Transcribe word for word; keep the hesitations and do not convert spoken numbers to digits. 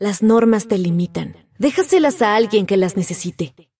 Las normas te limitan. Déjaselas a alguien que las necesite.